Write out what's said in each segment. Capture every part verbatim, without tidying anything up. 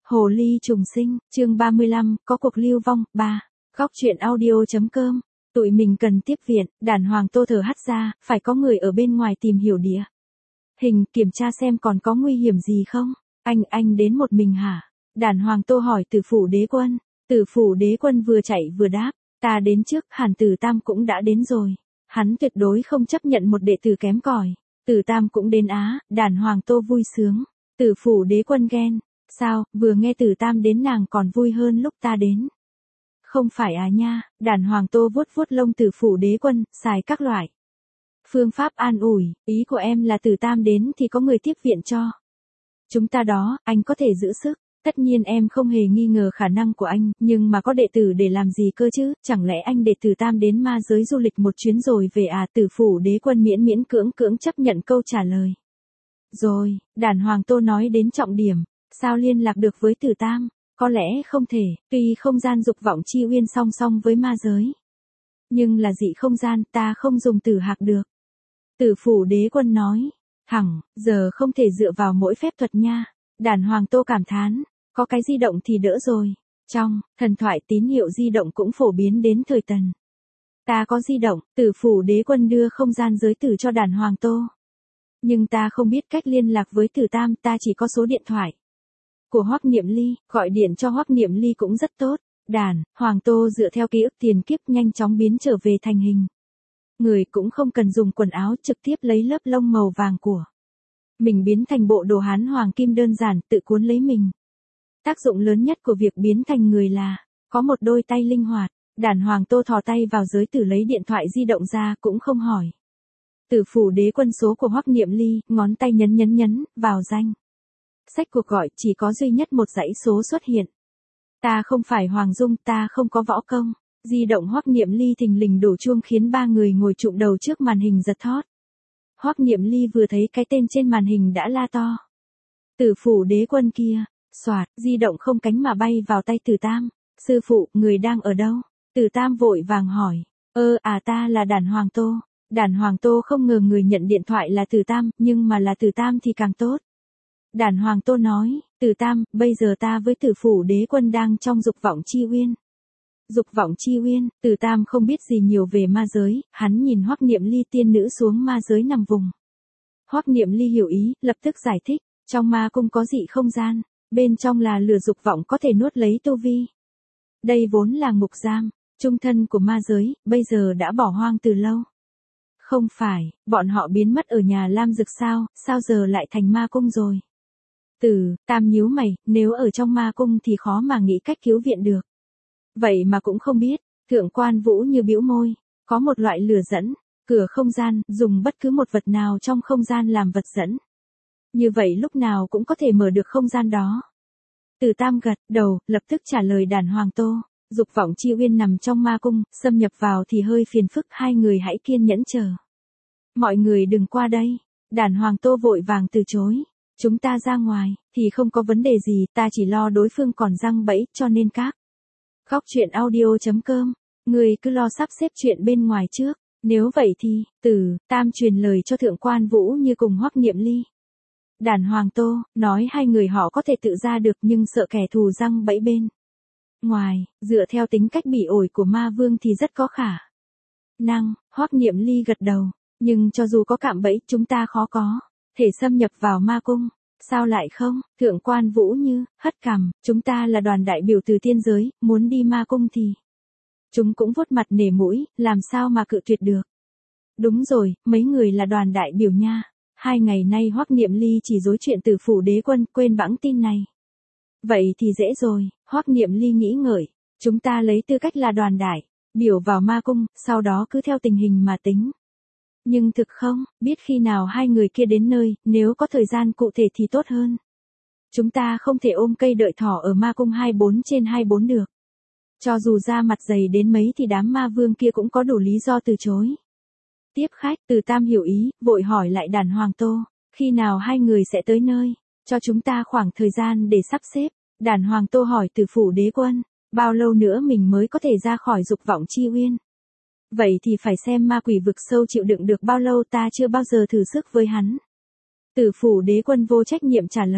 Hồ ly trùng sinh, chương ba mươi lăm, có cuộc lưu vong, ba. Góc truyện audio.com. Tụi mình cần tiếp viện, đàn hoàng Tô thở hắt ra, phải có người ở bên ngoài tìm hiểu địa hình, kiểm tra xem còn có nguy hiểm gì không. Anh, anh đến một mình hả? Đàn hoàng Tô hỏi Tử Phủ Đế Quân. Tử Phủ Đế Quân vừa chạy vừa đáp, ta đến trước, Hàn Tử Tam cũng đã đến rồi. Hắn tuyệt đối không chấp nhận một đệ tử kém cỏi. Tử Tam cũng đến á, đàn hoàng Tô vui sướng. Tử Phủ Đế Quân ghen. Sao, vừa nghe Tử Tam đến nàng còn vui hơn lúc ta đến. Không phải à nha, đàn hoàng Tô vuốt vuốt lông Tử Phủ Đế Quân, xài các loại phương pháp an ủi, ý của em là Tử Tam đến thì có người tiếp viện cho chúng ta đó, anh có thể giữ sức. Tất nhiên em không hề nghi ngờ khả năng của anh, nhưng mà có đệ tử để làm gì cơ chứ, chẳng lẽ anh để Tử Tam đến ma giới du lịch một chuyến rồi về à? Tử Phủ Đế Quân miễn miễn cưỡng cưỡng chấp nhận câu trả lời. Rồi, đàn hoàng Tô nói đến trọng điểm, sao liên lạc được với Tử Tam? Có lẽ không thể, tuy không gian dục vọng chi uyên song song với ma giới. Nhưng là dị không gian, ta không dùng tử hạc được. Tử Phủ Đế Quân nói, hẳn, giờ không thể dựa vào mỗi phép thuật nha. Đàn hoàng Tô cảm thán, có cái di động thì đỡ rồi. Trong thần thoại tín hiệu di động cũng phổ biến đến thời Tần. Ta có di động, Tử Phủ Đế Quân đưa không gian giới tử cho đàn hoàng Tô. Nhưng ta không biết cách liên lạc với Tử Tam, ta chỉ có số điện thoại của Hoắc Niệm Ly, gọi điện cho Hoắc Niệm Ly cũng rất tốt. Đàn hoàng Tô dựa theo ký ức tiền kiếp nhanh chóng biến trở về thành hình. Người cũng không cần dùng quần áo, trực tiếp lấy lớp lông màu vàng của mình biến thành bộ đồ hán hoàng kim đơn giản, tự cuốn lấy mình. Tác dụng lớn nhất của việc biến thành người là có một đôi tay linh hoạt. Đàn hoàng Tô thò tay vào giới tử lấy điện thoại di động ra, cũng không hỏi Tử Phủ Đế Quân số của Hoắc Niệm Ly, ngón tay nhấn nhấn nhấn vào danh sách cuộc gọi, chỉ có duy nhất một dãy số xuất hiện. Ta không phải Hoàng Dung, ta không có võ công. Di động Hoắc Niệm Ly thình lình đổ chuông khiến ba người ngồi chụm đầu trước màn hình giật thót. Hoắc Niệm Ly vừa thấy cái tên trên màn hình đã la to. Tử Phủ Đế Quân kia, xoạt, di động không cánh mà bay vào tay Tử Tam. Sư phụ, người đang ở đâu? Tử Tam vội vàng hỏi. Ơ à, ta là đàn hoàng Tô. Đàn hoàng Tô không ngờ người nhận điện thoại là Tử Tam, nhưng mà là Tử Tam thì càng tốt. Đàn hoàng Tô nói, Tử Tam, bây giờ ta với Tử Phủ Đế Quân đang trong dục vọng chi uyên. Dục vọng chi uyên, Tử Tam không biết gì nhiều về ma giới, hắn nhìn Hoắc Niệm Ly tiên nữ xuống ma giới nằm vùng. Hoắc Niệm Ly hiểu ý, lập tức giải thích, trong ma cung có dị không gian, bên trong là lửa dục vọng có thể nuốt lấy tu vi. Đây vốn là ngục giam, trung thân của ma giới, bây giờ đã bỏ hoang từ lâu. Không phải, bọn họ biến mất ở nhà Lam Dực sao, sao giờ lại thành ma cung rồi? Tử Tam nhíu mày, nếu ở trong ma cung thì khó mà nghĩ cách cứu viện được. Vậy mà cũng không biết, Thượng Quan Vũ như bĩu môi, có một loại lửa dẫn, cửa không gian, dùng bất cứ một vật nào trong không gian làm vật dẫn. Như vậy lúc nào cũng có thể mở được không gian đó. Tử Tam gật đầu, lập tức trả lời đàn hoàng Tô, dục vọng chi uyên nằm trong ma cung, xâm nhập vào thì hơi phiền phức, hai người hãy kiên nhẫn chờ. Mọi người đừng qua đây, đàn hoàng Tô vội vàng từ chối. Chúng ta ra ngoài, thì không có vấn đề gì, ta chỉ lo đối phương còn răng bẫy, cho nên các. Góc truyện audio.com, người cứ lo sắp xếp chuyện bên ngoài trước, nếu vậy thì, Tử Tam truyền lời cho Thượng Quan Vũ như cùng Hoắc Niệm Ly. Đàn hoàng Tô, nói hai người họ có thể tự ra được nhưng sợ kẻ thù răng bẫy bên ngoài, dựa theo tính cách bỉ ổi của ma vương thì rất có khả năng. Hoắc Niệm Ly gật đầu, nhưng cho dù có cạm bẫy, chúng ta khó có thể xâm nhập vào ma cung. Sao lại không? Thượng Quan Vũ như hất cằm, chúng ta là đoàn đại biểu từ tiên giới, muốn đi ma cung thì chúng cũng vuốt mặt nể mũi, làm sao mà cự tuyệt được. Đúng rồi, mấy người là đoàn đại biểu nha. Hai ngày nay Hoắc Niệm Ly chỉ dối chuyện Tử Phủ Đế Quân, quên bẵng tin này. Vậy thì dễ rồi, Hoắc Niệm Ly nghĩ ngợi, chúng ta lấy tư cách là đoàn đại biểu vào ma cung, sau đó cứ theo tình hình mà tính. Nhưng thực không, biết khi nào hai người kia đến nơi, nếu có thời gian cụ thể thì tốt hơn. Chúng ta không thể ôm cây đợi thỏ ở ma cung hai mươi bốn trên hai mươi bốn được. Cho dù ra mặt dày đến mấy thì đám ma vương kia cũng có đủ lý do từ chối. Tiếp khách, Tử Tam hiểu ý, vội hỏi lại đàn hoàng Tô, khi nào hai người sẽ tới nơi, cho chúng ta khoảng thời gian để sắp xếp. Đàn hoàng Tô hỏi Tử Phủ Đế Quân, bao lâu nữa mình mới có thể ra khỏi dục vọng chi uyên? Vậy thì phải xem ma quỷ vực sâu chịu đựng được bao lâu, ta chưa bao giờ thử sức với hắn. Tử Phủ Đế Quân vô trách nhiệm trả lời.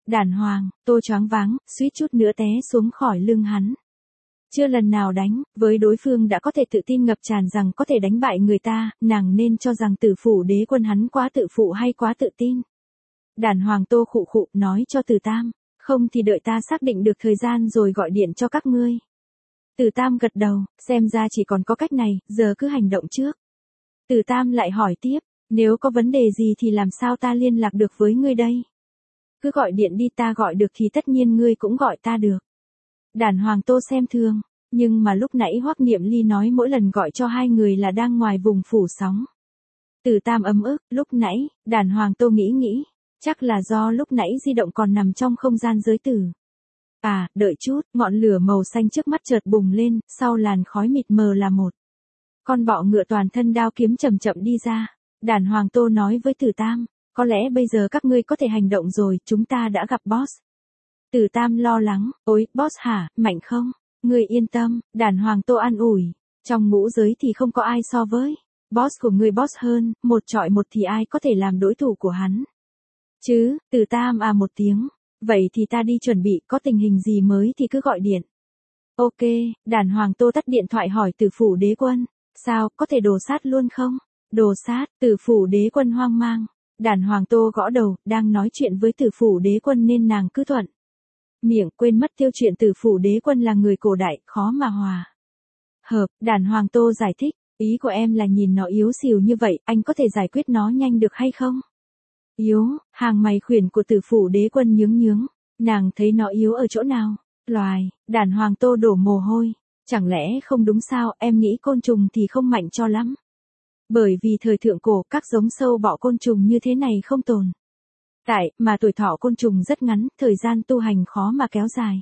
Đản Hoàng, Tô choáng váng, suýt chút nữa té xuống khỏi lưng hắn. Chưa lần nào đánh, với đối phương đã có thể tự tin ngập tràn rằng có thể đánh bại người ta, nàng nên cho rằng Tử Phủ Đế Quân hắn quá tự phụ hay quá tự tin. Đản Hoàng Tô khụ khụ, nói cho Từ Tam, không thì đợi ta xác định được thời gian rồi gọi điện cho các ngươi. Từ Tam gật đầu, xem ra chỉ còn có cách này, giờ cứ hành động trước. Từ Tam lại hỏi tiếp, nếu có vấn đề gì thì làm sao ta liên lạc được với ngươi đây? Cứ gọi điện đi, ta gọi được thì tất nhiên ngươi cũng gọi ta được. Đản Hoàng Tô xem thường, nhưng mà lúc nãy Hoắc Niệm Ly nói mỗi lần gọi cho hai người là đang ngoài vùng phủ sóng. Từ Tam ấm ức, lúc nãy, Đản Hoàng Tô nghĩ nghĩ, chắc là do lúc nãy di động còn nằm trong không gian giới tử. À, đợi chút, ngọn lửa màu xanh trước mắt chợt bùng lên, sau làn khói mịt mờ là một con bọ ngựa toàn thân đao kiếm chậm chậm đi ra. Đản Hoàng Tô nói với Từ Tam, có lẽ bây giờ các ngươi có thể hành động rồi, chúng ta đã gặp boss. Từ Tam lo lắng, ôi, boss hả, mạnh không? Ngươi yên tâm, Đản Hoàng Tô an ủi, trong ngũ giới thì không có ai so với boss của ngươi boss hơn, một chọi một thì ai có thể làm đối thủ của hắn. Chứ, Từ Tam à một tiếng, vậy thì ta đi chuẩn bị, có tình hình gì mới thì cứ gọi điện. Ok, Đản Hoàng Tô tắt điện thoại hỏi Tử Phủ Đế Quân, sao, có thể đồ sát luôn không? Đồ sát, Tử Phủ Đế Quân hoang mang. Đản Hoàng Tô gõ đầu, đang nói chuyện với Tử Phủ Đế Quân nên nàng cứ thuận miệng, quên mất tiêu chuyện Tử Phủ Đế Quân là người cổ đại, khó mà hòa hợp. Đản Hoàng Tô giải thích, ý của em là nhìn nó yếu xìu như vậy, anh có thể giải quyết nó nhanh được hay không? Yếu, hàng mày khuyển của Tử Phủ Đế Quân nhướng nhướng, nàng thấy nó yếu ở chỗ nào? Loài, Đản Hoàng Tô đổ mồ hôi, chẳng lẽ không đúng sao, em nghĩ côn trùng thì không mạnh cho lắm. Bởi vì thời thượng cổ các giống sâu bọ côn trùng như thế này không tồn tại, mà tuổi thọ côn trùng rất ngắn, thời gian tu hành khó mà kéo dài.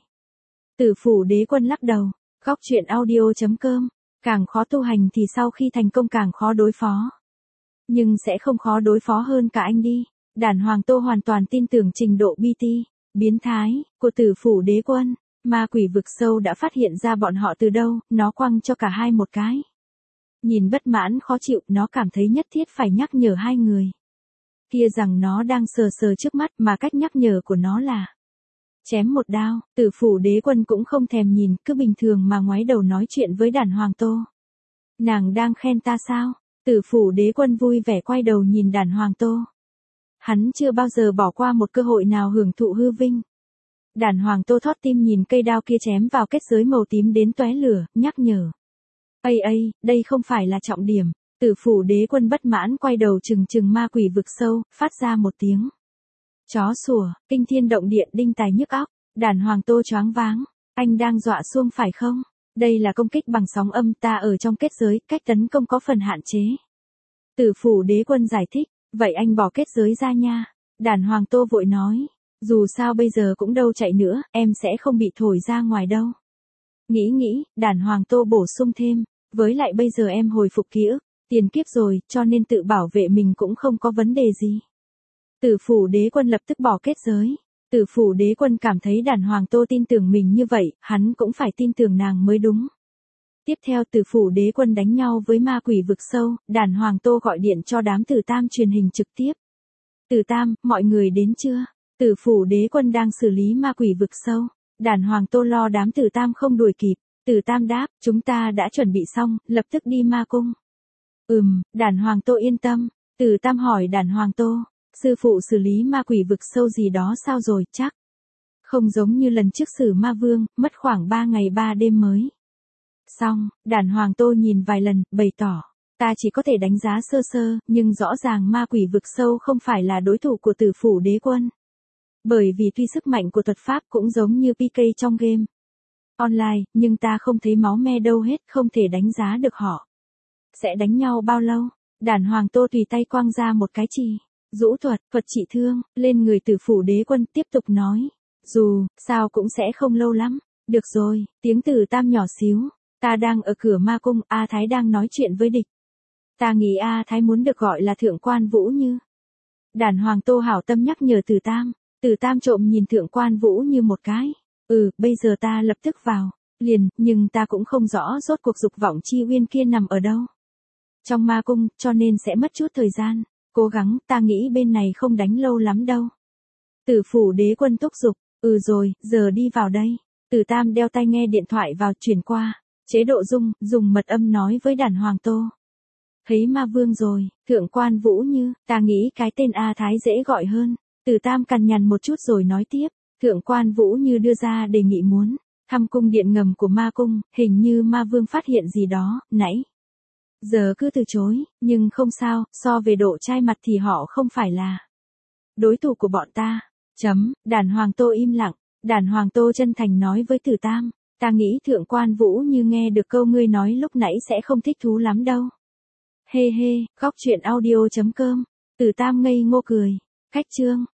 Tử Phủ Đế Quân lắc đầu, góc truyện audio.com, càng khó tu hành thì sau khi thành công càng khó đối phó. Nhưng sẽ không khó đối phó hơn cả anh đi. Đản Hoàng Tô hoàn toàn tin tưởng trình độ bê tê, biến thái, của Tử Phủ Đế Quân. Ma quỷ vực sâu đã phát hiện ra bọn họ từ đâu, nó quăng cho cả hai một cái. Nhìn bất mãn khó chịu, nó cảm thấy nhất thiết phải nhắc nhở hai người kia rằng nó đang sờ sờ trước mắt, mà cách nhắc nhở của nó là chém một đao. Tử Phủ Đế Quân cũng không thèm nhìn, cứ bình thường mà ngoái đầu nói chuyện với Đản Hoàng Tô. Nàng đang khen ta sao? Tử Phủ Đế Quân vui vẻ quay đầu nhìn Đản Hoàng Tô. Hắn chưa bao giờ bỏ qua một cơ hội nào hưởng thụ hư vinh. Đản Hoàng Tô thót tim nhìn cây đao kia chém vào kết giới màu tím đến tóe lửa, nhắc nhở. Ây ây, đây không phải là trọng điểm. Tử Phủ Đế Quân bất mãn quay đầu trừng trừng ma quỷ vực sâu, phát ra một tiếng chó sủa, kinh thiên động địa, đinh tai nhức óc. Đản Hoàng Tô choáng váng, anh đang dọa xuông phải không? Đây là công kích bằng sóng âm, ta ở trong kết giới, cách tấn công có phần hạn chế. Tử Phủ Đế Quân giải thích, vậy anh bỏ kết giới ra nha. Đản Hoàng Tô vội nói, dù sao bây giờ cũng đâu chạy nữa, em sẽ không bị thổi ra ngoài đâu. Nghĩ nghĩ, Đản Hoàng Tô bổ sung thêm, với lại bây giờ em hồi phục ký ức tiền kiếp rồi, cho nên tự bảo vệ mình cũng không có vấn đề gì. Tử Phủ Đế Quân lập tức bỏ kết giới. Tử Phủ Đế Quân cảm thấy Đản Hoàng Tô tin tưởng mình như vậy, hắn cũng phải tin tưởng nàng mới đúng. Tiếp theo Tử Phủ Đế Quân đánh nhau với ma quỷ vực sâu, Đản Hoàng Tô gọi điện cho đám Tử Tam truyền hình trực tiếp. Tử Tam, mọi người đến chưa? Tử Phủ Đế Quân đang xử lý ma quỷ vực sâu. Đản Hoàng Tô lo đám Tử Tam không đuổi kịp. Tử Tam đáp, chúng ta đã chuẩn bị xong, lập tức đi ma cung. Ừm, Đản Hoàng Tô yên tâm. Tử Tam hỏi Đản Hoàng Tô, sư phụ xử lý ma quỷ vực sâu gì đó sao rồi, chắc không giống như lần trước xử ma vương, mất khoảng ba ngày ba đêm mới xong. Đản Hoàng Tô nhìn vài lần, bày tỏ, ta chỉ có thể đánh giá sơ sơ, nhưng rõ ràng ma quỷ vực sâu không phải là đối thủ của Tử Phủ Đế Quân. Bởi vì tuy sức mạnh của thuật pháp cũng giống như pê ca trong game online, nhưng ta không thấy máu me đâu hết, không thể đánh giá được họ sẽ đánh nhau bao lâu. Đản Hoàng Tô tùy tay quăng ra một cái chì rũ thuật, thuật trị thương, lên người Tử Phủ Đế Quân, tiếp tục nói, dù sao cũng sẽ không lâu lắm. Được rồi, tiếng Tử Tam nhỏ xíu, ta đang ở cửa ma cung, A Thái đang nói chuyện với địch. Ta nghĩ A Thái muốn được gọi là Thượng Quan Vũ Như. Đản Hoàng Tô hảo tâm nhắc nhở Tử Tam. Tử Tam trộm nhìn Thượng Quan Vũ Như một cái. Ừ, bây giờ ta lập tức vào liền, nhưng ta cũng không rõ rốt cuộc dục vọng chi uyên kia nằm ở đâu. Trong ma cung, cho nên sẽ mất chút thời gian. Cố gắng, ta nghĩ bên này không đánh lâu lắm đâu. Tử phủ đế quân thúc giục, ừ rồi, giờ đi vào đây. Tử Tam đeo tai nghe điện thoại vào chuyển qua. Chế độ rung, dùng mật âm nói với Đản Hoàng Tô. Thấy ma vương rồi, thượng quan Vũ Như, ta nghĩ cái tên A Thái dễ gọi hơn. Tử Tam cằn nhằn một chút rồi nói tiếp, thượng quan Vũ Như đưa ra đề nghị muốn thăm cung điện ngầm của ma cung, hình như ma vương phát hiện gì đó, nãy giờ cứ từ chối, nhưng không sao, so về độ trai mặt thì họ không phải là đối thủ của bọn ta. Chấm, Đản Hoàng Tô im lặng, Đản Hoàng Tô chân thành nói với Tử Tam, ta nghĩ thượng quan Vũ Như nghe được câu ngươi nói lúc nãy sẽ không thích thú lắm đâu. Hê hê, khóc chuyện audio chấm com, Tử Tam ngây ngô cười, khách chương.